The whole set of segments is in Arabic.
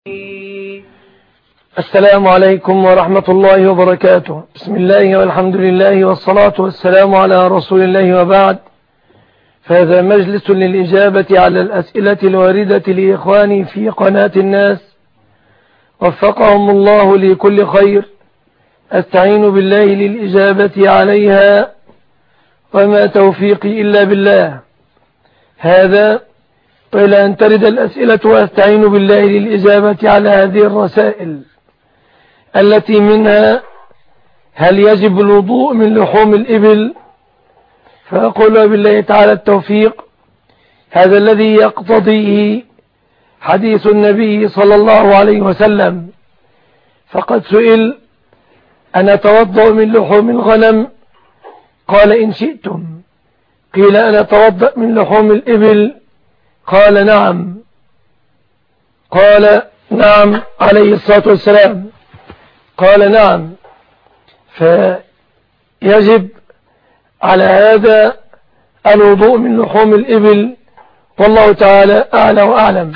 السلام عليكم ورحمة الله وبركاته. بسم الله والحمد لله والصلاة والسلام على رسول الله، وبعد، فهذا مجلس للإجابة على الأسئلة الواردة لإخواني في قناة الناس، وفقهم الله لكل خير. أستعين بالله للإجابة عليها، وما توفيقي إلا بالله. هذا وإلى أن ترد الأسئلة، وأستعين بالله للإجابة على هذه الرسائل التي منها: هل يجب الوضوء من لحوم الإبل؟ فأقول بالله تعالى التوفيق، هذا الذي يقتضيه حديث النبي صلى الله عليه وسلم. فقد سئل: أنا أتوضأ من لحوم الغنم؟ قال: إن شئتم. قيل: أنا أتوضأ من لحوم الإبل؟ قال: نعم. قال: نعم عليه الصلاة والسلام. قال: نعم. فيجب على هذا الوضوء من لحوم الإبل، والله تعالى أعلى وأعلم.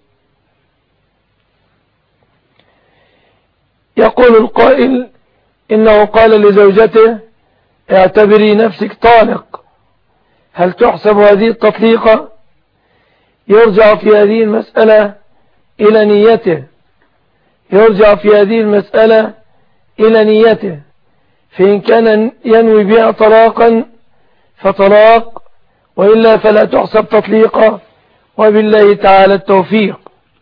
يقول القائل: إنه قال لزوجته: اعتبري نفسك طالق. هل تحسب هذه التطليقة؟ يرجع في هذه المسألة إلى نيته، يرجع في هذه المسألة إلى نيته. فإن كان ينوي بها طلاقا فطلاق، وإلا فلا تحسب تطليقا، وبالله تعالى التوفيق.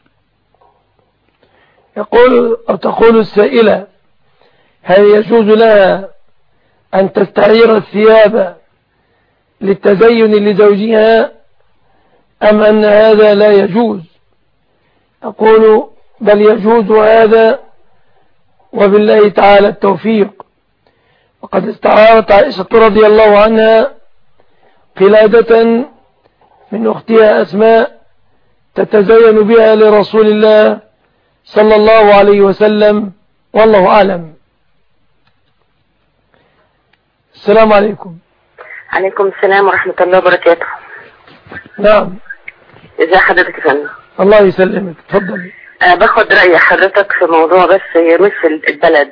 تقول السائلة: هل يجوز لها أن تستعير الثياب للتزين لزوجها، أم أن هذا لا يجوز؟ أقول: بل يجوز هذا، وبالله تعالى التوفيق. وقد استعارت عائشة رضي الله عنها قلادة من أختها أسماء تتزين بها لرسول الله صلى الله عليه وسلم، والله أعلم. السلام عليكم. عليكم السلام ورحمة الله وبركاته. نعم. ازي حضرتك يا فندم؟ الله يسلمك، تفضلي. باخد رأي حضرتك في موضوع بس يمثل البلد.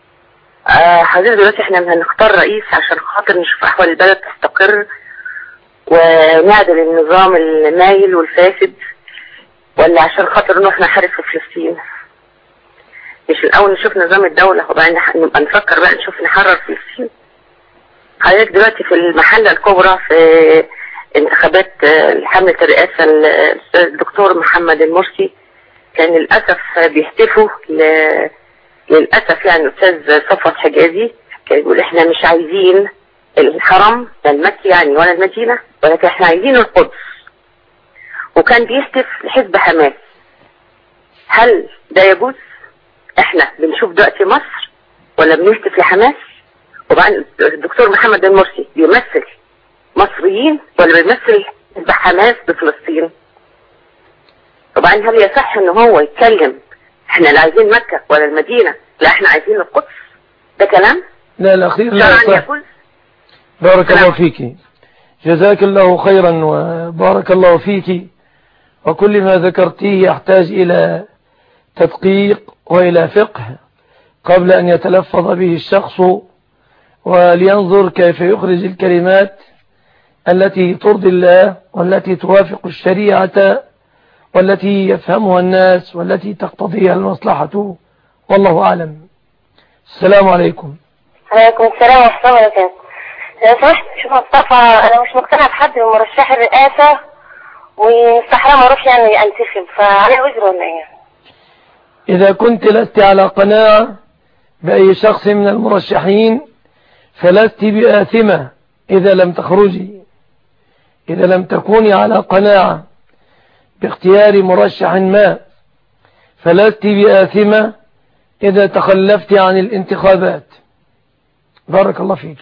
حضرتك دلوقتي احنا هنختار رئيس عشان خاطر نشوف احوال البلد تستقر ونعدل النظام المايل والفاسد، ولا عشان خاطر نروح نحارب في فلسطين؟ مش الاول نشوف نظام الدولة وبعدين نبقى نفكر بقى نشوف نحرر فلسطين؟ حضرتك دلوقتي في المحلة الكبرى في انتخابات حملة الرئاسة الدكتور محمد المرسي، كان للأسف بيهتفوا للأسف يعني الأستاذ صفوت حجازي كان يقول: احنا مش عايزين الحرم المكي يعني ولا المدينة، ولكن احنا عايزين القدس. وكان بيهتف لحزب حماس. هل ده يجوز؟ احنا بنشوف دلوقتي مصر ولا بنهتف لحماس؟ وبعدين الدكتور محمد المرسي بيمثل مصريين ولا بيمثل حزب حماس بفلسطين؟ وبعدين هل يصح ان هو يتكلم احنا لا عايزين مكة ولا المدينة، لا احنا عايزين القدس؟ ده كلام؟ لا، الأخير لا يصح. بارك الله فيك، جزاك الله خيرا وبارك الله فيك. وكل ما ذكرتيه يحتاج إلى تدقيق وإلى فقه قبل أن يتلفظ به الشخص، ولينظر كيف يخرج الكلمات التي ترضي الله والتي توافق الشريعة والتي يفهمها الناس والتي تقتضيها المصلحة، والله أعلم. السلام عليكم. عليكم السلام ورحمة الله وبركاته. لو سمحت شوف مصطفى، أنا مش مقتنع بحد من مرشح الرئاسة، ومستحرم أروح يعني أنتخب، فعلي وزر ولا إيه؟ إذا كنت لست على قناعة بأي شخص من المرشحين فلست بآثمة إذا لم تخرجي. إذا لم تكوني على قناعة باختيار مرشح ما فلست بآثمة إذا تخلفت عن الانتخابات. بارك الله فيك.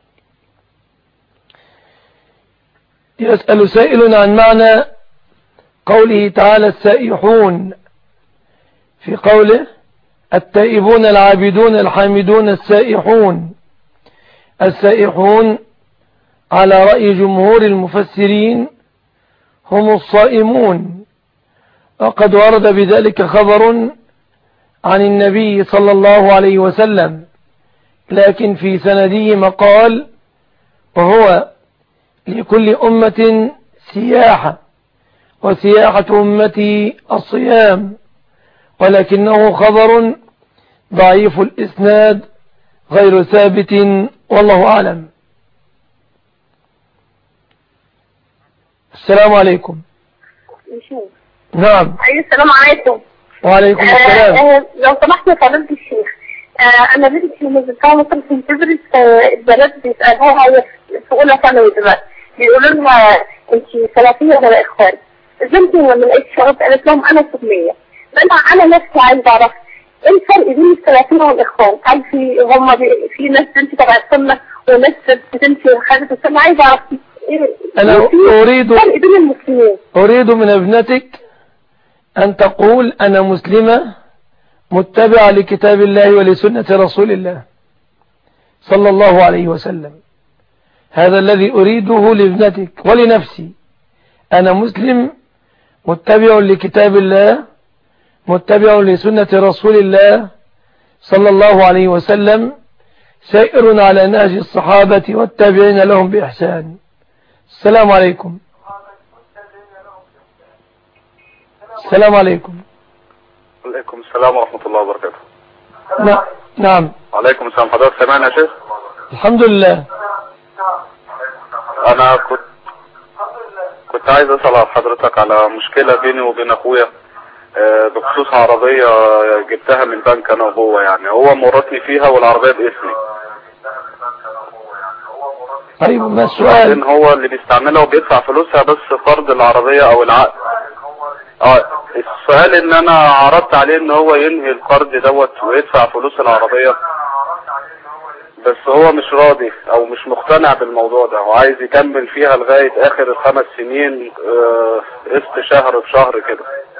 يسأل سائل عن معنى قوله تعالى: السائحون، في قوله: التائبون العابدون الحامدون السائحون. السائحون على رأي جمهور المفسرين هم الصائمون، وقد ورد بذلك خبر عن النبي صلى الله عليه وسلم، لكن في سنده مقال، وهو لكل أمة سياحة وسياحة أمتي الصيام، ولكنه خبر ضعيف الإسناد غير ثابت، والله أعلم. السلام عليكم. نعم. السلام عليكم. وعليكم السلام. لو سمحت يا فضيلة الشيخ، أنا بنتي لما بتكون مصر في تدرس البنات بيسألوها هي في أولى ثانوي دلوقتي، بيقولوا لها أنت سلفية ولا إخوان؟ بنتي لما لقيت شباب قالت لهم أنا سنية. فأنا نفسي عايزة أعرف إيه الفرق بين السلفية والإخوان؟ هل في ناس بنتي تبع السنة وناس بنتي خارج السنة؟ عايزة أعرف أنا أريد من ابنتك أن تقول أنا مسلمة متبعة لكتاب الله ولسنة رسول الله صلى الله عليه وسلم. هذا الذي أريده لابنتك ولنفسي. أنا مسلم متبع لكتاب الله متبع لسنة رسول الله صلى الله عليه وسلم، سائر على نهج الصحابة والتابعين لهم بإحسان. السلام عليكم. السلام عليكم. وعليكم السلام ورحمة الله وبركاته. نعم. وعليكم السلام. حضرتك سامعني يا شيخ؟ الحمد لله. أنا كنت عايز أسأل حضرتك على مشكلة بيني وبين أخويا بخصوص عربية جبتها من بنك أنا وهو، يعني هو مورطني فيها والعربية باسمي. طيب ما السؤال؟ إن هو اللي بيستعملها وبيدفع فلوسها بس فرض العربية أو العقد. السؤال إن أنا عرضت عليه إن هو ينهي القرض دوت ويدفع فلوس العربية، بس هو مش راضي أو مش مقتنع بالموضوع ده وعايز يكمل فيها لغاية آخر ال5 سنين قسط شهر بشهر كده.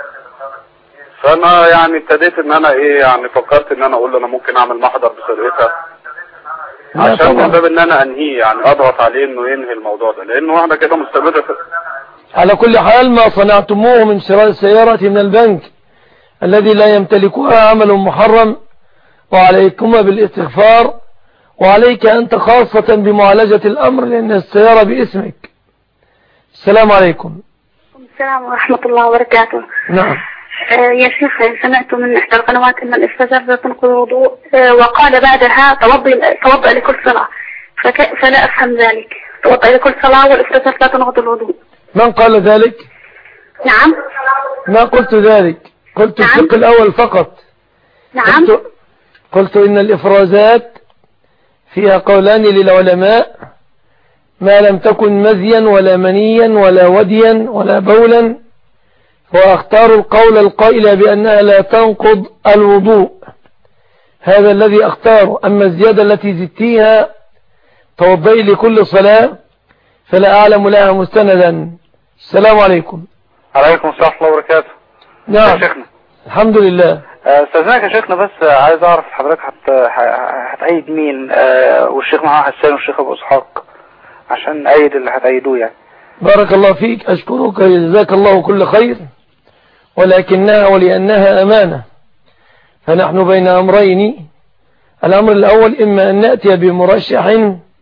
فأنا يعني ابتديت إن أنا يعني فكرت إن أنا أقول له أنا ممكن أعمل محضر بسرقتها عشان من باب إن أنا أنهيه، يعني أضغط عليه إنه ينهي الموضوع ده، لأنه احنا كده مستمر على كل حال ما صنعتموه من شراء السيارة من البنك الذي لا يمتلكها عمل محرم، وعليكم بالاستغفار، وعليك أنت خاصة بمعالجة الأمر لأن السيارة باسمك. السلام عليكم. السلام ورحمة الله وبركاته. نعم. يا شيخ، سمعت من إحدى القنوات أن الاستاذة تنقض الوضوء وقال بعدها توضأ لكل صلاة، فلا أفهم ذلك. توضأ لكل صلاة والاستاذة لا تنقض الوضوء. من قال ذلك؟ نعم. ما قلت ذلك، قلت نعم. الشق الأول فقط. نعم. قلت إن الإفرازات فيها قولان للعلماء: ما لم تكن مذيا ولا منيا ولا وديا ولا بولا، وأختار القول القائل بأنها لا تنقض الوضوء، هذا الذي أختاره. أما الزيادة التي زدتيها توضئي لكل صلاة فلا أعلم لها مستندا. السلام عليكم. عليكم السلام ورحمة الله وبركاته. نعم يا شيخنا. الحمد لله. استاذنك يا شيخنا، بس عايز اعرف حضرتك هتأيد مين، والشيخ محمد حسان والشيخ ابو اسحاق، عشان ايد اللي هتأيدوه يعني. بارك الله فيك، اشكرك جزاك الله كل خير، ولكنها ولأنها أمانة فنحن بين أمرين. الأمر الأول إما أن نأتي بمرشح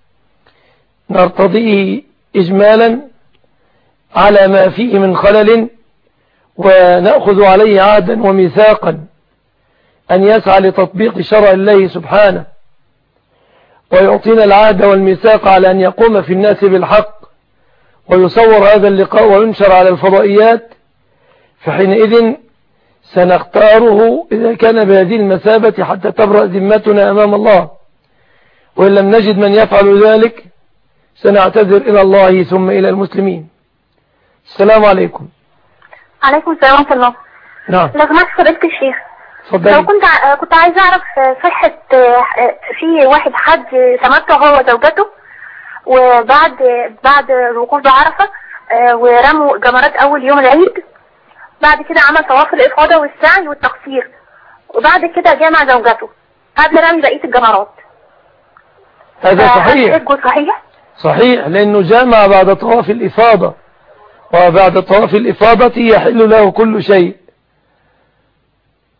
نرتضيه إجمالا على ما فيه من خلل، ونأخذ عليه عهدا وميثاقا أن يسعى لتطبيق شرع الله سبحانه، ويعطينا العهد والميثاق على أن يقوم في الناس بالحق، ويصور هذا اللقاء وينشر على الفضائيات، فحينئذ سنختاره إذا كان بهذه المثابة حتى تبرأ ذمتنا أمام الله. وإن لم نجد من يفعل ذلك سنعتذر إلى الله ثم إلى المسلمين. السلام عليكم. عليكم السلام ورحمة الله. نعم. لو سمحت فضيلة الشيخ، تفضلي. لو كنت عايز أعرف صحة في واحد حد تمتع هو وزوجته، وبعد الوقوف بعرفة ورموا جمرات أول يوم العيد، بعد كده عمل طواف الإفاضة والسعي والتقصير، وبعد كده جامع زوجته قبل رمي بقية الجمرات. هذا صحيح. صحيح، لأنه جامع بعد طواف الإفاضة، وبعد طواف الإفاضة يحل له كل شيء.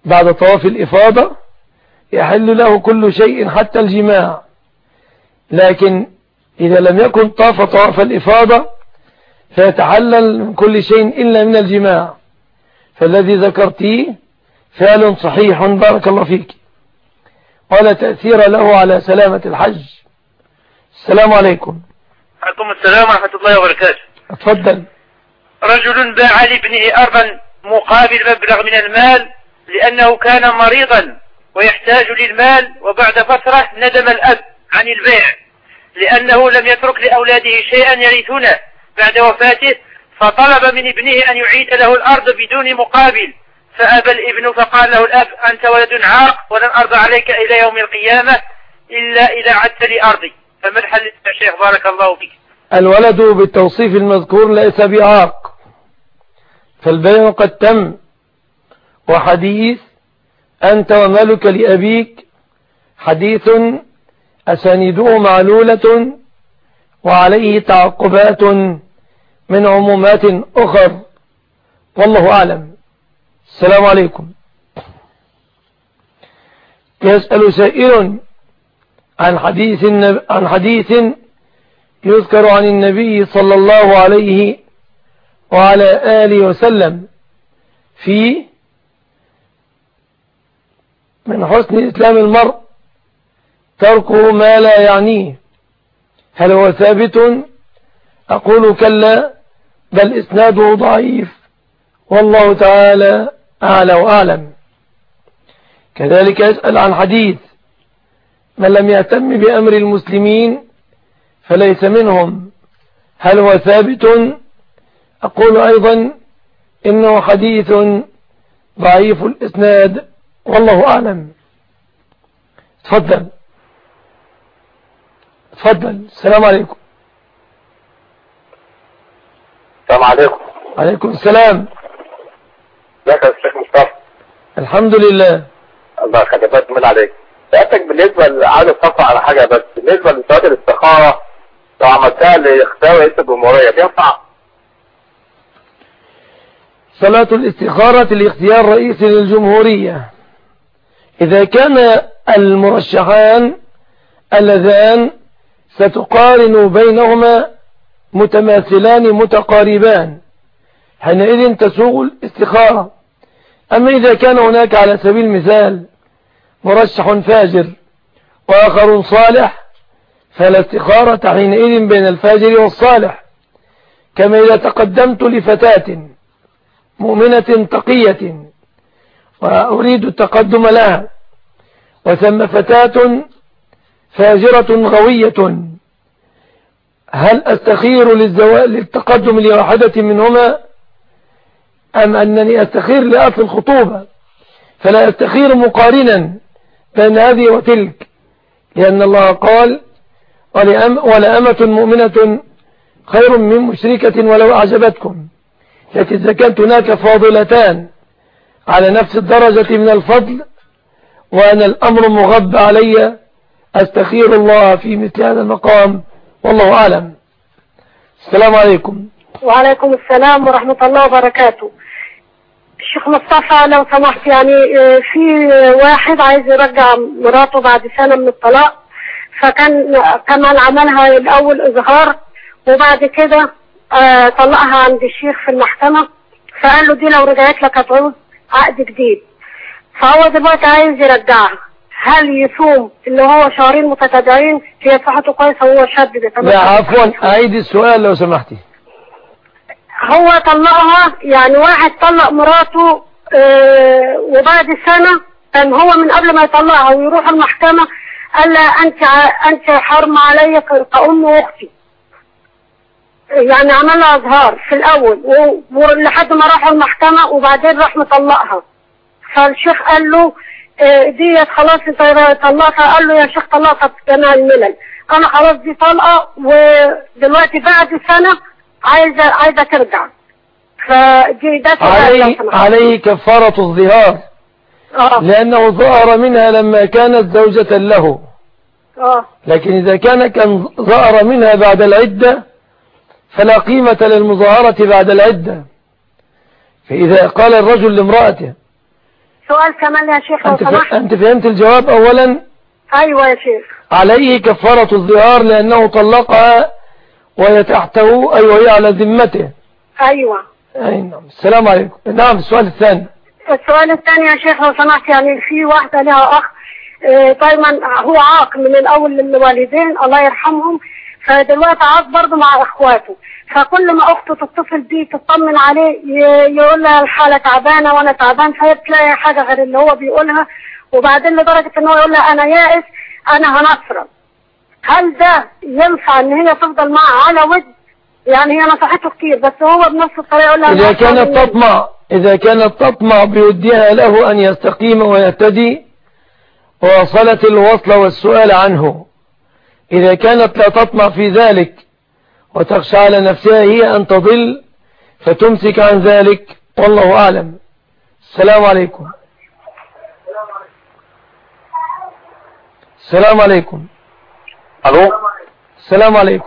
بعد طواف الإفاضة يحل له كل شيء حتى الجماع، لكن إذا لم يكن طاف طواف الإفاضة فيتحلل من كل شيء إلا من الجماع. فالذي ذكرتيه فعل صحيح بارك الله فيك، ولا تأثير له على سلامة الحج. السلام عليكم. عليكم السلام ورحمة الله وبركاته. اتفضل. رجل باع لابنه أرضا مقابل مبلغ من المال لأنه كان مريضا ويحتاج للمال، وبعد فترة ندم الأب عن البيع لأنه لم يترك لأولاده شيئا يرثونه بعد وفاته، فطلب من ابنه أن يعيد له الأرض بدون مقابل، فأبى الابن فقال له الأب: أنت ولد عاق ولن أرضى عليك إلى يوم القيامة إلا إذا عدت لي أرضي، فما الحل يا شيخ بارك الله فيك؟ الولد بالتوصيف المذكور ليس بعاق، فالبيع قد تم، وحديث أنت ومالك لأبيك حديث أسانيده معلولة وعليه تعقبات من عمومات أخر، والله أعلم. السلام عليكم. يسأل سائل عن حديث يذكر عن النبي صلى الله عليه وعلى آله وسلم في من حسن إسلام المرء تركه ما لا يعنيه، هل هو ثابت؟ أقول كلا، بل إسناده ضعيف، والله تعالى أعلى وأعلم. كذلك يسأل عن حديث من لم يهتم بأمر المسلمين فليس منهم، هل هو ثابت؟ أقول أيضا إنه حديث ضعيف الإسناد، والله أعلم. تفضل. السلام عليكم. السلام عليكم. عليكم السلام. ازيك يا شيخ مصطفى؟ الحمد لله. الله يخليك، من عليك. سألتك بالنسبة عايز أتصل على حاجة بس، بالنسبة لصلاة الاستخارة لو عملتها لاختيار رئيس الجمهورية تنفع؟ صلاة الاستخارة لاختيار رئيس للجمهورية إذا كان المرشحان اللذان ستقارن بينهما متماثلان متقاربان، حينئذ تسوغ الاستخارة. أما إذا كان هناك على سبيل المثال مرشح فاجر وآخر صالح فلا استخارة حينئذ بين الفاجر والصالح، كما إذا تقدمت لفتاة مؤمنة تقية وأريد التقدم لها وثم فتاة فاجرة غوية، هل أستخير للتقدم لواحدة منهما أم أنني أستخير لأصل الخطوبة؟ فلا أستخير مقارنا بين هذه وتلك، لأن الله قال ولأمة مؤمنة خير من مشركة ولو أعجبتكم. لكن إذا كانت هناك فاضلتان على نفس الدرجة من الفضل وأنا الأمر مغب علي أستخير الله في مثل هذا المقام، والله أعلم. السلام عليكم. وعليكم السلام ورحمة الله وبركاته. الشيخ مصطفى لو سمحت، يعني في واحد عايز يرجع مراته بعد سنة من الطلاق، فكان كمان عملها الأول إظهار وبعد كده طلقها عند الشيخ في المحكمة، فقال له دي لو رجعت لك هتعوز عقد جديد، فهو دلوقتي عايز يرجعها، هل يصوم اللي هو شهرين متتابعين؟ هي صحته كويسة وهو شاب ده. لا عفوا، أعيد السؤال لو سمحتي. هو طلقها، يعني واحد طلق مراته وبعد سنة كان هو من قبل ما يطلقها ويروح المحكمة قال لها أنت حرم علي كأم وأختي، يعني عملها إظهار في الأول ولحد ما راحوا المحكمة وبعدين راح مطلقها. فالشيخ قال له دي خلاص انت طلقها، قال له يا شيخ طلقها بجميع الملل، أنا خلاص دي طلقة ودلوقتي بعد سنة عايزة ترجع، فدي ده عليه كفارة الظهار، لأنه ظهر منها لما كانت زوجة له. لكن إذا كان ظهر منها بعد العدة فلا قيمة للمظاهرة بعد العدة. فإذا قال الرجل لامرأته سؤال كمان يا شيخ لو سمحت. أنت فهمت الجواب أولا؟ أيوة يا شيخ. عليه كفارة الظهار لأنه طلقها وهي تحته، أي وهي على ذمته. أيوة. أي نعم. السلام عليكم. نعم. السؤال الثاني. السؤال الثاني يا شيخ لو سمحت، يعني في واحدة لها أخ دايما هو عاق من الأول للوالدين الله يرحمهم، فدلوقتي عاق برضه مع إخواته، فكل ما أخته تتصل بيه تطمن عليه يقول لها الحالة تعبانة وأنا تعبان، فهي بتلاقي حاجة غير اللي هو بيقولها، وبعدين لدرجة إن هو يقول لها أنا يائس أنا هنصرف. هل ده ينفع إن هي تفضل معه على ود؟ يعني هي نصحته كتير بس هو بنفس الطريقة يقول لها إذا كانت تطمع بودها له أن يستقيم ويهتدي وصلت الوصل والسؤال عنه. إذا كانت لا تطمع في ذلك وتخشى على نفسها هي أن تضل فتمسك عن ذلك، والله أعلم. السلام عليكم. السلام عليكم. ألو. السلام عليكم.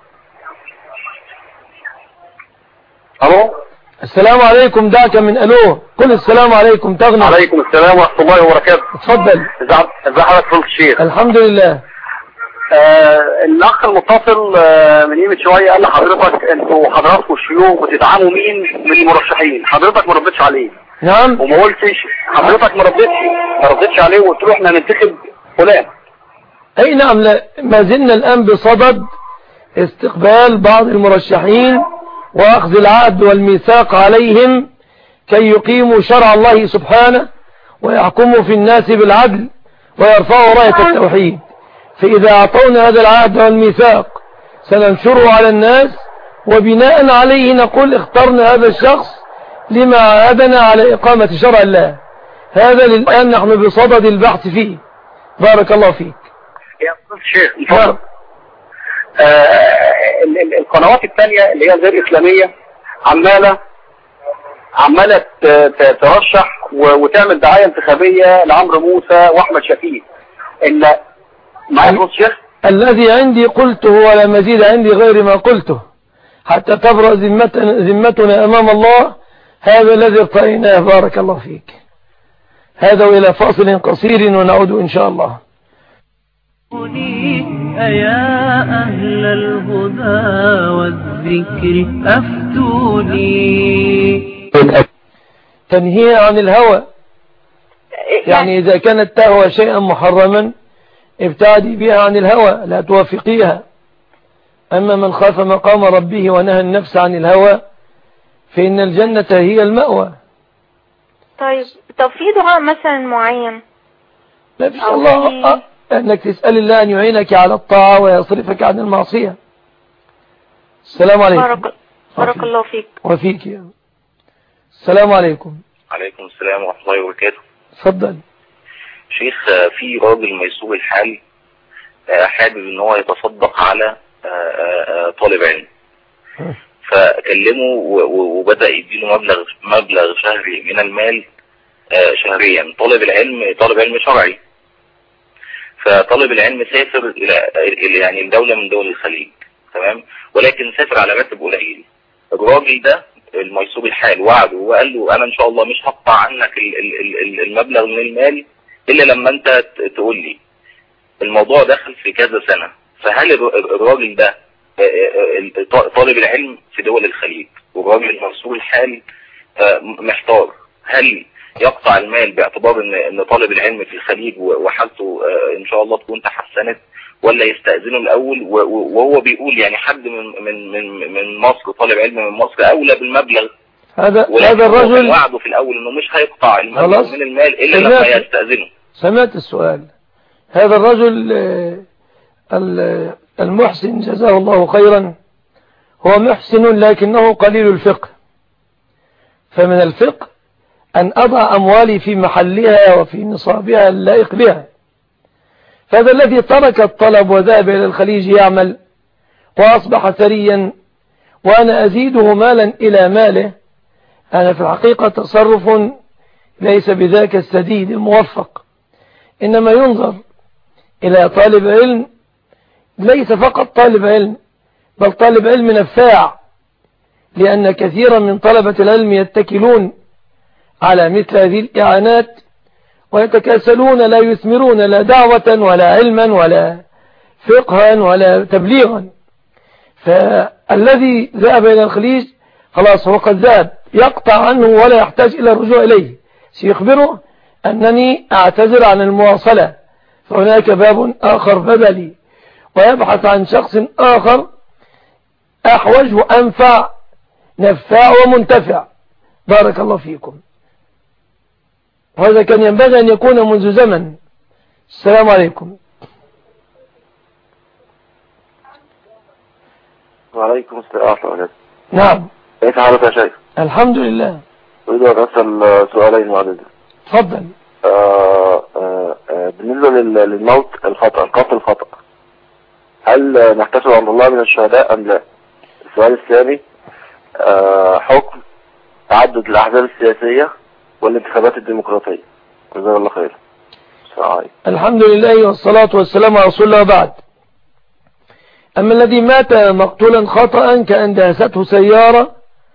ألو. السلام عليكم. دعك من ألو. قل السلام عليكم تغنى. عليكم السلام ورحمة الله وبركاته. اتفضل. ازي حضرتك فضيلة الشيخ؟ الحمد لله. الأخ المتصل من يوم شوية قال لحضرتك انتوا حضراتكم الشيوخ بتدعموا مين من المرشحين؟ حضرتك ما ردتش عليه. نعم. وما قلتش حضرتك ما ردتش عليه وقلت له احنا هننتخب فلان. اي نعم. ما زلنا الآن بصدد استقبال بعض المرشحين وأخذ العهد والميثاق عليهم كي يقيموا شرع الله سبحانه ويحكموا في الناس بالعدل ويرفعوا راية التوحيد. فإذا أعطونا هذا العهد والميثاق سننشره على الناس، وبناء عليه نقول اخترنا هذا الشخص لما عاهدنا على إقامة شرع الله. هذا الآن نحن بصدد البحث فيه. بارك الله فيك يا شيخ. القنوات الثانية اللي هي غير إسلامية عمالة ترشح وتعمل دعاية انتخابية لعمرو موسى وأحمد شفيق. معايا الشيخ؟ الذي عندي قلته ولا مزيد عندي غير ما قلته حتى تبرأ ذمتنا أمام الله. هذا الذي ارتأيناه. بارك الله فيك. هذا وإلى فاصل قصير ونعود إن شاء الله. أيا أهل الهدى والذكر أفتوني. تنهي عن الهوى، يعني إذا كانت تهوى شيئا محرما ابتعدي بها عن الهوى لا توافقيها. أما من خاف مقام ربه ونهى النفس عن الهوى فإن الجنة هي المأوى. طب في دعاء مثلا معين؟ لا فيش. الله أنك تسأل الله أن يعينك على الطاعة ويصرفك عن المعصية. السلام عليكم. بارك الله فيك. وفيك يا. السلام عليكم. عليكم السلام ورحمة الله وبركاته. تفضل. شيخ، في راجل ميسور الحال حابب ان هو يتصدق على طالب علم، فكلمه وبدأ يديله مبلغ شهري من المال شهريا. طالب علم شرعي، فطالب العلم سافر الى يعني دولة من دول الخليج، تمام، ولكن سافر على راتب قليل. الراجل ده الميسور الحال وعده وقال له انا ان شاء الله مش هقطع عنك المبلغ من المال الا لما انت تقول لي. الموضوع دخل في كذا سنة، فهل الراجل ده طالب العلم في دول الخليج والراجل الميسور الحال محتار هل يقطع المال باعتبار ان طالب العلم في الخليج وحالته ان شاء الله تكون تحسنت، ولا يستأذنه الاول؟ وهو بيقول يعني حد من مصر، طالب علم من مصر اولى بالمبلغ. هذا الرجل وعده في الاول انه مش هيقطع المبلغ من المال الا لما يستأذنه. سمعت السؤال. هذا الرجل المحسن جزاه الله خيرا هو محسن لكنه قليل الفقه. فمن الفقه أن أضع أموالي في محلها وفي نصابها اللائق بها. فهذا الذي ترك الطلب وذهب إلى الخليج يعمل وأصبح ثريا وأنا أزيده مالا إلى ماله، أنا في الحقيقة تصرف ليس بذاك السديد الموفق. إنما ينظر إلى طالب علم، ليس فقط طالب علم بل طالب علم نفاع، لأن كثيرا من طلبة العلم يتكلون على مثل هذه الإعانات ويتكاسلون لا يثمرون لا دعوة ولا علما ولا فقها ولا تبليغا. فالذي ذهب إلى الخليج خلاص هو قد ذهب، يقطع عنه ولا يحتاج إلى الرجوع إليه، سيخبره أنني أعتذر عن المواصلة، فهناك باب آخر بدلي، ويبحث عن شخص آخر أحوج وأنفع، نفاع ومنتفع. بارك الله فيكم. وهذا كان ينبغي أن يكون منذ زمن. السلام عليكم. وعليكم السلام ورحمة الله. نعم. كيف حالك يا شيخ؟ الحمد لله. أريد أن أسأل سؤالين معدودين. تفضل. بالنسبة للموت الخطأ، القتل الخطأ، هل نحتسب عند الله من الشهداء أم لا؟ السؤال الثاني، حكم تعدد الأحزاب السياسية والانتخابات الديمقراطية. جزاك الله خير. السلام عليكم. الحمد لله والصلاة والسلام على رسول الله بعد. أما الذي مات مقتولا خطأ كأن دهسته سيارة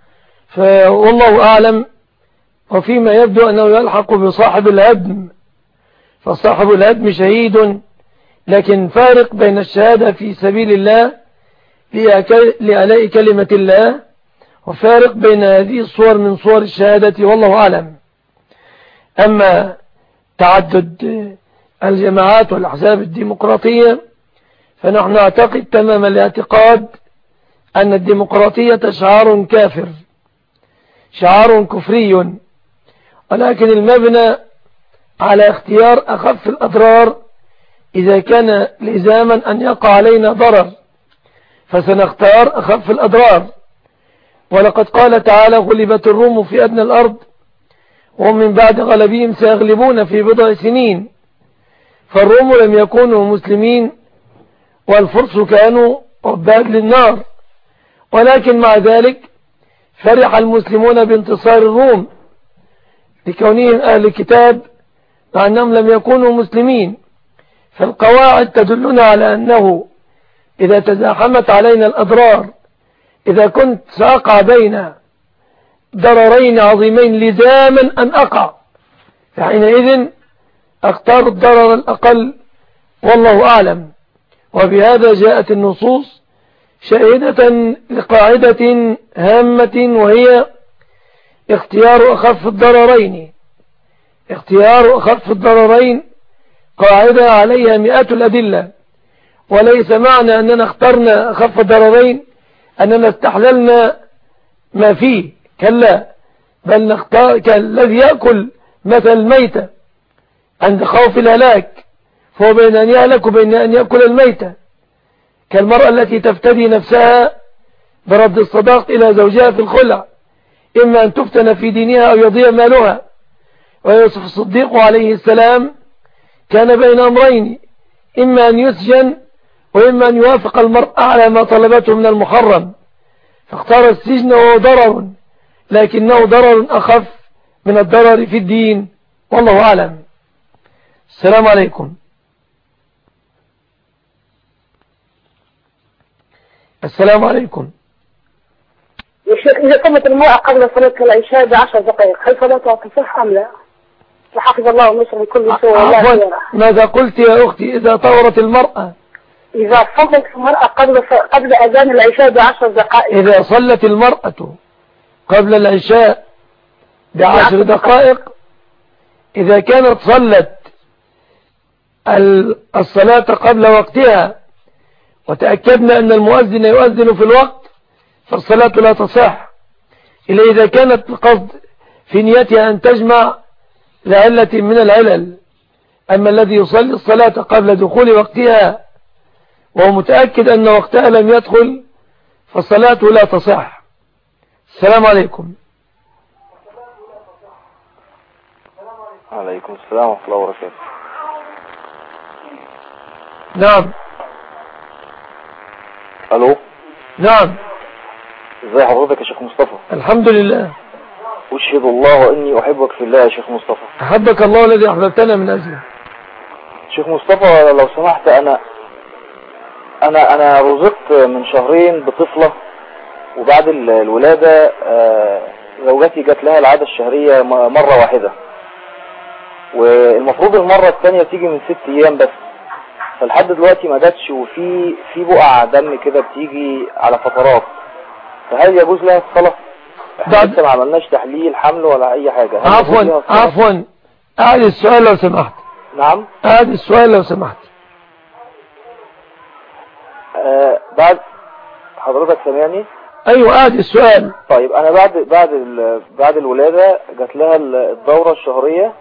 فوالله أعلم، وفيما يبدو أنه يلحق بصاحب الهدم، فصاحب الهدم شهيد، لكن فارق بين الشهادة في سبيل الله لألاء كلمة الله، وفارق بين هذه الصور من صور الشهادة والله أعلم. أما تعدد الجماعات والأحزاب الديمقراطية فنحن نعتقد تمام الاعتقاد أن الديمقراطية شعار كافر، شعار كفري، ولكن المبنى على اختيار أخف الأضرار. إذا كان لزاما أن يقع علينا ضرر فسنختار أخف الأضرار. ولقد قال تعالى: غلبت الروم في أدنى الأرض وهم من بعد غلبهم سيغلبون في بضع سنين. فالروم لم يكونوا مسلمين والفرس كانوا عباد للنار، ولكن مع ذلك فرح المسلمون بانتصار الروم لكونهم أهل الكتاب مع أنهم لم يكونوا مسلمين. فالقواعد تدلنا على أنه إذا تزاحمت علينا الأضرار، إذا كنت سأقع بين ضررين عظيمين لزاما أن أقع، فحينئذ أختار الضرر الأقل والله أعلم. وبهذا جاءت النصوص شاهدة لقاعدة هامة، وهي اختيار أخف الضررين. اختيار أخف الضررين قاعدة عليها مئات الأدلة، وليس معنى أننا اخترنا أخف الضررين أننا استحللنا ما فيه، كلا، بل نختار كالذي يأكل مثل الميتة عند خوف الهلاك، فهو بين أن يهلك وبين أن يأكل الميتة، كالمرأة التي تفتدي نفسها برد الصداق إلى زوجها في الخلع، إما أن تفتن في دينها أو يضيع مالها. ويوسف الصديق عليه السلام كان بين أمرين، إما أن يسجن وإما أن يوافق المرأة على ما طلبته من المحرم، فاختار السجن وهو ضرر، لكنه ضرر أخف من الضرر في الدين والله أعلم. السلام عليكم. السلام عليكم. يا شيخ، إذا قامت المرأة قبل صلاة العشاء ب10 دقائق هل صلاتها تصح أم لا؟ وحفظ الله ونشر من كل سوء والله. ماذا قلت يا أختي؟ إذا طورت المرأة، إذا صلت المرأة قبل أذان العشاء ب10 دقائق، إذا صلت المرأة قبل العشاء ب10 دقائق، إذا كانت صلت الصلاة قبل وقتها وتأكدنا أن المؤذن يؤذن في الوقت فالصلاة لا تصح، إلا إذا كانت القصد في نيتها أن تجمع لعلة من العلل. أما الذي يصلي الصلاة قبل دخول وقتها وهو متأكد أن وقتها لم يدخل فالصلاة لا تصح. السلام عليكم. عليكم السلام ورحمة الله وبركاته. نعم. ألو. نعم. ازي حضرتك يا شيخ مصطفى؟ الحمد لله. أشهد الله وإني أحبك في الله يا شيخ مصطفى. أحبك الله الذي أحببتنا من أجله. شيخ مصطفى لو سمحت، أنا رزقت من شهرين بطفلة، وبعد الولادة زوجتي جات لها العادة الشهرية مرة واحدة، والمفروض المرة الثانية تيجي من 6 أيام بس، فلحد دلوقتي ما جاتش، وفي بقع دم كده بتيجي على فترات، فهل يجوز لها الصلاة؟ احنا لسه ما عملناش تحليل حمل ولا اي حاجة. عفوا اعد السؤال لو سمحت. نعم اعد السؤال لو سمحت. بعد حضرتك سامعني؟ ايوه اعد السؤال. طيب انا بعد الولادة جات لها الدورة الشهرية،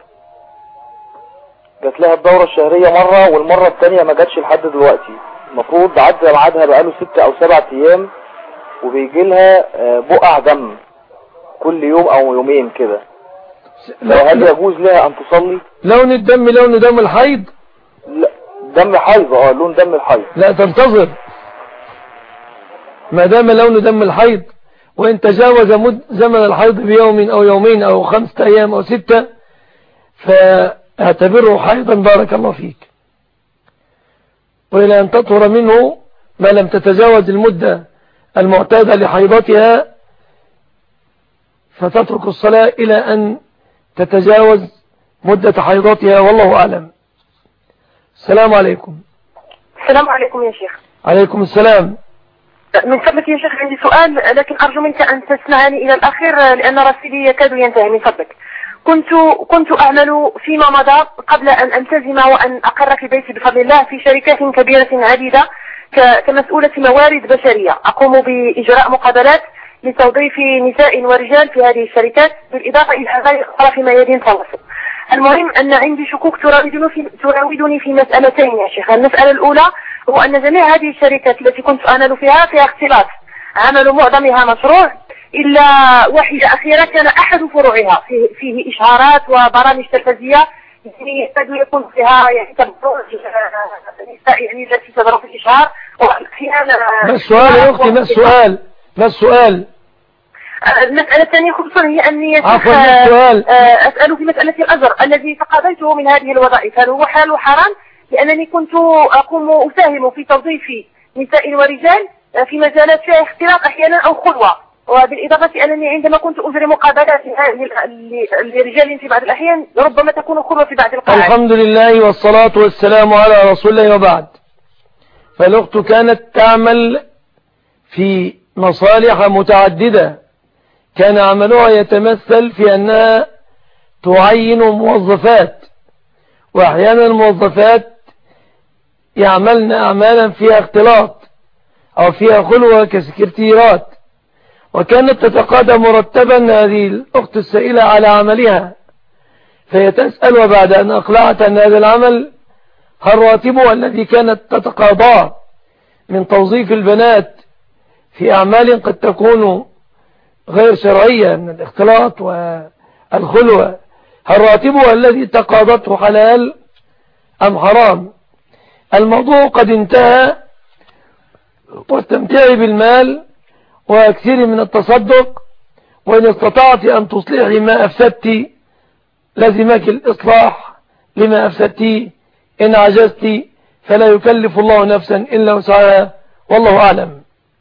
مرة، والمرة الثانية ما جاتش لحد دلوقتي. المفروض عدى ميعادها بقاله 6 أو 7 أيام، وبيجي لها بقع دم كل يوم أو يومين كده. هل يجوز لها أن تصلي؟ لون الدم لون دم الحيض؟ لا دم حيض، لون دم الحيض. لا تنتظر، ما دام لون دم الحيض، وإن تجاوز زمن الحيض بيوم أو يومين أو 5 أيام أو 6 فاعتبره حيضا بارك الله فيك. وإلى أن تطهر منه ما لم تتجاوز المدة المعتادة لحيضتها فتترك الصلاة إلى أن تتجاوز مدة حيضتها، والله أعلم. السلام عليكم. السلام عليكم يا شيخ. عليكم السلام. من فضلك يا شيخ عندي سؤال، لكن أرجو منك أن تسمعني إلى الأخير لأن رصيدي يكاد ينتهي من فضلك. كنت أعمل فيما مضى قبل أن ألتزم وأن أقر في بيتي بفضل الله في شركات كبيرة عديدة كمسؤولة موارد بشرية، أقوم بإجراء مقابلات لتوظيف نساء ورجال في هذه الشركات، بالإضافة إلى غير طرف ميادين تواصل. المهم أن عندي شكوك تراودني في مسألتين يا شيخ. المسألة الأولى هو أن جميع هذه الشركات التي كنت أعمل فيها اختلاط، عمل معظمها مشروع إلا واحدة أخيرة كان أحد فروعها فيه إشعارات وبرامج تلفزيونية يكاد يكون فيها تبرج النساء التي تضرب في الإشعار. ما السؤال يا أختي؟ ما السؤال؟ المسألة الثانية خصوصا هي أني أسأل في مسألة الأجر الذي تقاضيته من هذه الوظائف، هل هو حلال وحرام؟ لأنني كنت أساهم في توظيف نساء ورجال في مجالات فيها اختلاط أحيانا أو خلوة، وبالإضافة أنني عندما كنت أجري مقابلات لرجال في بعض الأحيان ربما تكون خلوة في بعض القاعات. الحمد لله والصلاة والسلام على رسول الله وبعد. فالأخت كانت تعمل في مصالح متعددة، كان عملها يتمثل في أنها تعين موظفات، وأحيانا الموظفات يعملن أعمالا فيها اختلاط أو فيها خلوة كسكرتيرات، وكانت تتقاضى مرتبا هذه الأخت السائلة على عملها، فهي تسأل وبعد أن أقلعت أن هذا العمل هل راتبه الذي كانت تتقاضاه من توظيف البنات في أعمال قد تكون غير شرعية من الاختلاط والخلوة، هل راتبه الذي تقاضته حلال أم حرام؟ الموضوع قد انتهى، واستمتعي بالمال واكثري من التصدق، وإن استطعت أن تصلحي ما أفسدت لزمك الإصلاح لما أفسدت، إن عجزت فلا يكلف الله نفسا إلا وسعها، والله أعلم.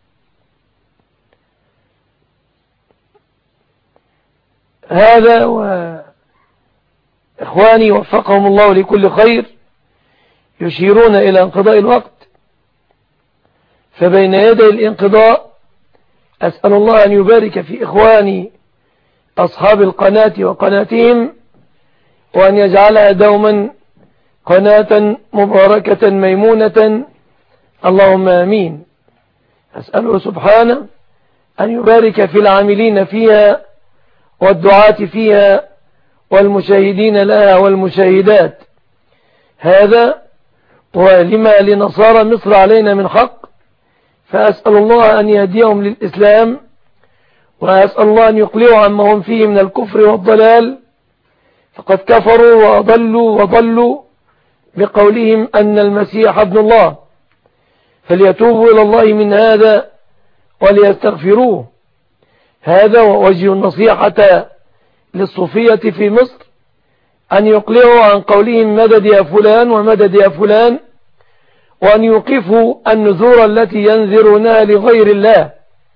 هذا وإخواني وفقهم الله لكل خير يشيرون إلى انقضاء الوقت، فبين يدي الانقضاء أسأل الله أن يبارك في إخواني أصحاب القناة وقناتهم، وأن يجعلها دوما قناة مباركة ميمونة، اللهم آمين. أسأله سبحانه أن يبارك في العاملين فيها والدعاة فيها والمشاهدين لها والمشاهدات. هذا ولما لنصارى مصر علينا من حق، فأسأل الله أن يهديهم للإسلام، وأسأل الله أن يقلعوا عما هم فيه من الكفر والضلال، فقد كفروا وضلوا بقولهم أن المسيح ابن الله، فليتوبوا إلى الله من هذا وليستغفروه. هذا ووجه النصيحة للصوفية في مصر أن يقلعوا عن قولهم مدد يا فلان ومدد يا فلان، وأن يوقفوا النذور التي ينذرونها لغير الله،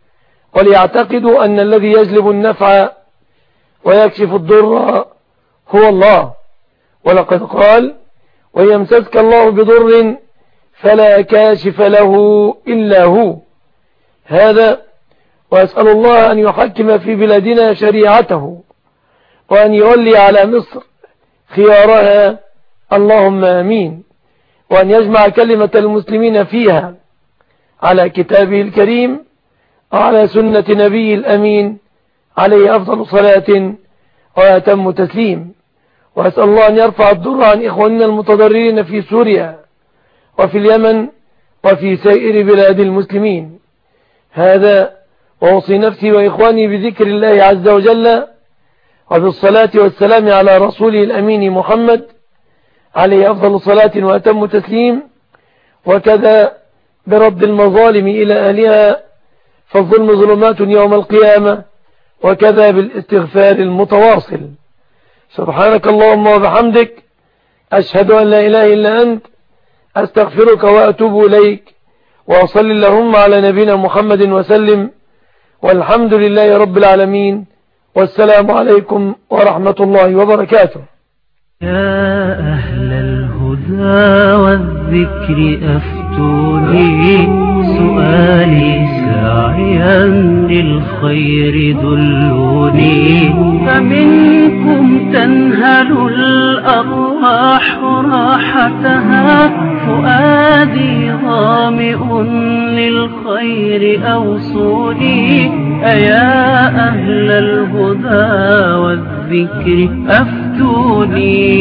وليعتقدوا أن الذي يجلب النفع ويكشف الضر هو الله. ولقد قال: ويمسسك الله بضر فلا كاشف له إلا هو. هذا وأسأل الله أن يحكم في بلادنا شريعته، وأن يولي على مصر خيارها، اللهم آمين، وأن يجمع كلمة المسلمين فيها على كتابه الكريم وعلى سنة نبي الأمين عليه أفضل صلاة وأتم تسليم. وأسأل الله أن يرفع الضر عن إخواننا المتضررين في سوريا وفي اليمن وفي سائر بلاد المسلمين. هذا وأوصي نفسي وإخواني بذكر الله عز وجل وبالصلاة والسلام على رسوله الأمين محمد عليه أفضل صلاة وأتم تسليم، وكذا برد المظالم إلى أهلها، فالظلم ظلمات يوم القيامة، وكذا بالاستغفار المتواصل. سبحانك اللهم وبحمدك، أشهد أن لا إله إلا أنت، أستغفرك وأتوب إليك، وأصلي اللهم على نبينا محمد وسلم، والحمد لله رب العالمين، والسلام عليكم ورحمة الله وبركاته. يا أهل الهدى والذكر أفتوني، سؤالي ساعيا للخير دلوني، فمنكم تنهل الأرواح راحتها، فؤادي ظامئ للخير أوصوني. أيا أهل الهدى والذكر أفتوني.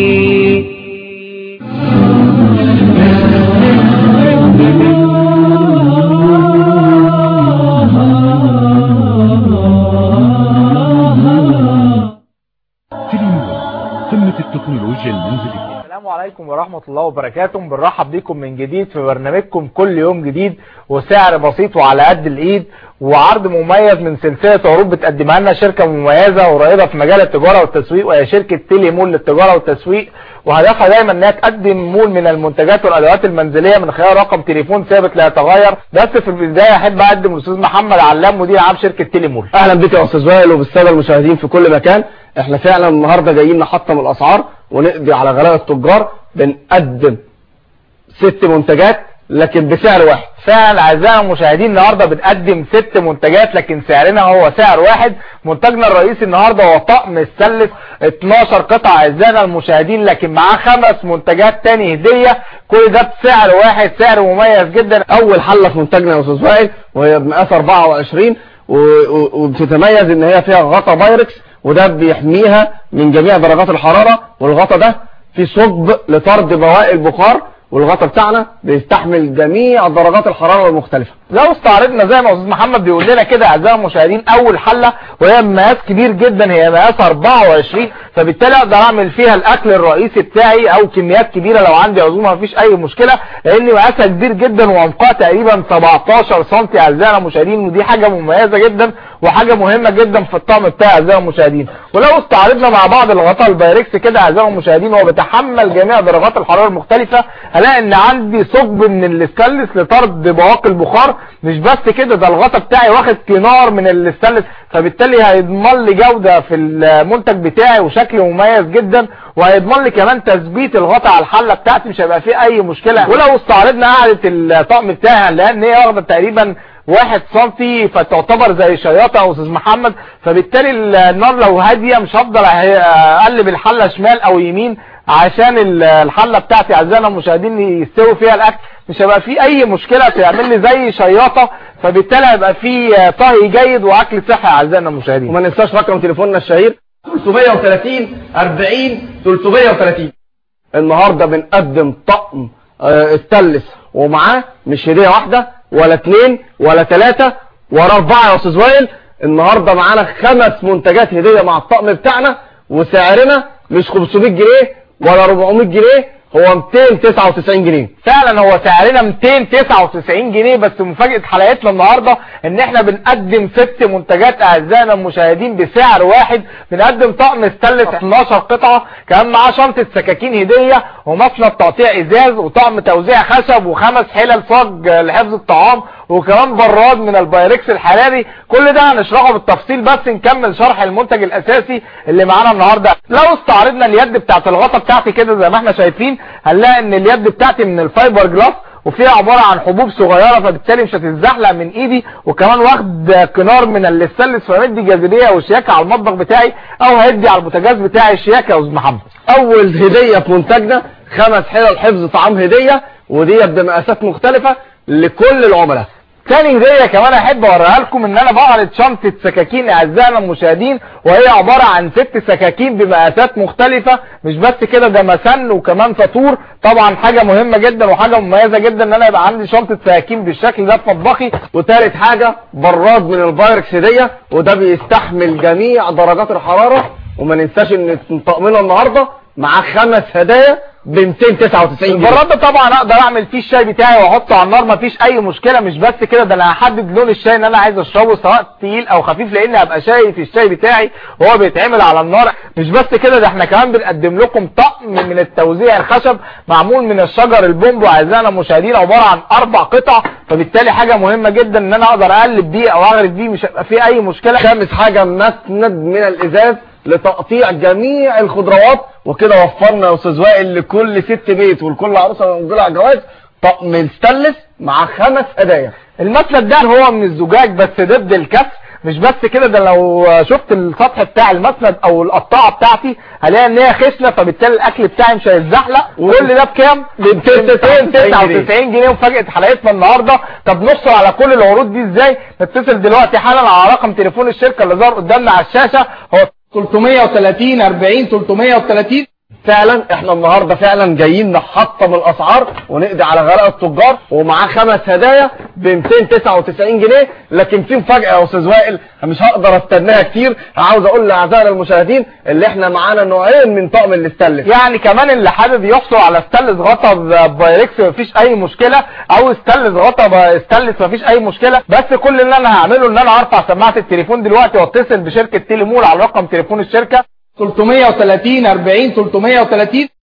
قمة التكنولوجيا المنزلية. السلام عليكم ورحمة الله وبركاته. بنرحب بكم من جديد في برنامجكم كل يوم جديد، وسعر بسيط وعلى قد الايد، وعرض مميز من سلسلة عروض بتقدمها لنا شركة مميزة ورائدة في مجال التجارة والتسويق، وهي شركة تيلي مول للتجارة والتسويق. وهدفها دايما انها تقدم مول من المنتجات والادوات المنزلية من خلال رقم تليفون ثابت لا يتغير. بس في البداية احب اقدم الاستاذ محمد علام، مدير عام شركة تيلي مول. اهلا بك يا استاذ وائل وبالساده المشاهدين في كل مكان. احنا فعلا النهارده جايين نحطم الاسعار ونقضي على غلاء التجار. بنقدم 6 منتجات لكن بسعر واحد. فعلا اعزائي المشاهدين، النهارده بنقدم 6 منتجات لكن سعرنا هو سعر واحد. منتجنا الرئيسي النهارده هو طقم السلس 12 قطعه اعزائنا المشاهدين، لكن معاه 5 منتجات تاني هديه، كل ده بسعر واحد، سعر مميز جدا. اول حله في منتجنا يا استاذ وائل وهي بمقاس 24 وبتتميز ان هي فيها غطا بايركس، وده بيحميها من جميع درجات الحراره، والغطا ده فيه ثقب لطرد بواقي البخار، والغطا بتاعنا بيستحمل جميع درجات الحراره المختلفه. لو استعرضنا زي ما استاذ محمد بيقول لنا كده اعزائي المشاهدين، اول حله وهي مقاس كبير جدا، هي مقاس 24، فبالتالي اقدر اعمل فيها الاكل الرئيسي بتاعي او كميات كبيره لو عندي عزومه مفيش اي مشكله، لان مقاسها كبير جدا وعمقها تقريبا 17 سم اعزائي المشاهدين، ودي حاجه مميزه جدا وحاجه مهمه جدا في الطقم بتاعي اعزائي المشاهدين. ولو استعرضنا مع بعض الغطاء البايركس كده اعزائي المشاهدين، هو بيتحمل جميع درجات الحراره المختلفه. هلاقي ان عندي ثقب من الاستانلس لطرد بواقي البخار. مش بس كده، ده الغطا بتاعي واخد كنار من الاستانلس، فبالتالي هيضمن لي جوده في المنتج بتاعي وشكل مميز جدا، وهيضمن لي كمان تثبيت الغطا على الحله بتاعتي، مش هيبقى فيه اي مشكله. ولو استعرضنا قاعده الطقم بتاعي هنلاقي ان هي واخده تقريبا 1 سم، فتعتبر زي شياطه يا استاذ محمد، فبالتالي النار لو هاديه مش هفضل اقلب الحله شمال او يمين عشان الحله بتاعتي اعزائنا المشاهدين يستوي فيها الاكل، مش هيبقى فيه اي مشكله، تعمل لي زي شياطه، فبالتالي هيبقى فيه طهي جيد واكل صحي اعزائنا المشاهدين. وما ننساش رقم تليفوننا الشهير 330 40 330. النهارده بنقدم طقم استانلس ومعاه مش هديه واحده ولا 2 ولا 3 ولا 4 يا استاذ وائل. النهارده معانا 5 منتجات هديه مع الطقم بتاعنا، وسعرنا مش 500 جنيه ولا 400 جنيه، هو 299 جنيه. فعلا هو سعرنا 299 جنيه بس. مفاجأة حلقتنا النهاردة ان احنا بنقدم 6 منتجات اعزائنا المشاهدين بسعر واحد. بنقدم طقم ستانلس 12 قطعة، كمان معاه شنطة سكاكين هدية ومسند تقطيع ازاز وطقم توزيع خشب و5 حلل صاج لحفظ الطعام وكمان براد من البايركس الحراري. كل ده هنشرحه بالتفصيل بس نكمل شرح المنتج الاساسي اللي معانا النهارده. لو استعرضنا اليد بتاعت الغطا بتاعتي كده زي ما احنا شايفين، هنلاقي ان اليد بتاعتي من الفايبر جلاس وفيها عبارة عن حبوب صغيرة فبالتالي مش هتتزحلق من ايدي، وكمان واخد كنار من الاستانلس فمدي جاذبية وشياكة على المطبخ بتاعي او هدي على البوتاجاز بتاعي الشياكة يا استاذ محمد. اول هدية في منتجنا 5 حلل حفظ طعام هدية، ودي بمقاسات مختلفة لكل العملاء. تاني هدية كمان احب اوريها لكم ان انا بعرض شنطة سكاكين اعزائنا المشاهدين، وهي عبارة عن 6 سكاكين بمقاسات مختلفة. مش بس كده، ده مسن وكمان فاتور. طبعا حاجة مهمة جدا وحاجة مميزة جدا ان انا يبقى عندي شنطة سكاكين بالشكل ده في مطبخي. وتالت حاجة براد من البايركس هدية، وده بيستحمل جميع درجات الحرارة. وما ننساش ان طقمنا النهاردة معاه 5 هدايا ب 299 جنيه. البراد ده طبعا اقدر اعمل فيه الشاي بتاعي واحطه على النار مفيش اي مشكله. مش بس كده، ده انا هحدد لون الشاي اللي انا عايز اشربه سواء تقيل او خفيف، لان هبقى شايف الشاي بتاعي وهو بيتعمل على النار. مش بس كده، ده احنا كمان بنقدم لكم طقم من التوزيع الخشب معمول من الشجر البومبو اعزائنا المشاهدين، عباره عن 4 قطع. فبالتالي حاجه مهمه جدا ان انا اقدر اقلب بيه او اغرف بيه، مش هيبقى فيه اي مشكله. خامس حاجه مسند من الازاز لتقطيع جميع الخضروات. وكده وفرنا يا استاذ وائل لكل ست بيت ولكل عروسه موجوده على الجواز طقم الستانلس مع 5 هدايا. المسند ده هو من الزجاج بس ضد الكسر. مش بس كده، ده لو شفت السطح بتاع المسند او القطاعه بتاعتي هلاقي ان هي خشنه، فبالتالي الاكل بتاعي مش هيتزحلق. وكل ده بكام؟ ب 299 جنيه. ومفاجاه حلقتنا النهارده. طب نحصل على كل العروض دي ازاي؟ نتصل دلوقتي حالا على رقم تليفون الشركه اللي ظهر قدامنا على الشاشه، هو 330 40 330. فعلا احنا النهارده فعلا جايين نحطم الاسعار ونقضي على غلاء التجار، ومعاه 5 هدايا ب 299 جنيه. لكن في مفاجاه يا استاذ وائل مش هقدر استناها كتير. عاوز اقول لاعزائنا المشاهدين اللي احنا معانا نوعين من طقم الاستانلس، يعني كمان اللي حابب يحصل على استانلس غطا بايركس مفيش اي مشكله، او استانلس غطا استانلس مفيش اي مشكله. بس كل اللي انا هعمله ان انا ارفع سماعه التليفون دلوقتي واتصل بشركه تيليمول على رقم تليفون الشركه 330 40 330.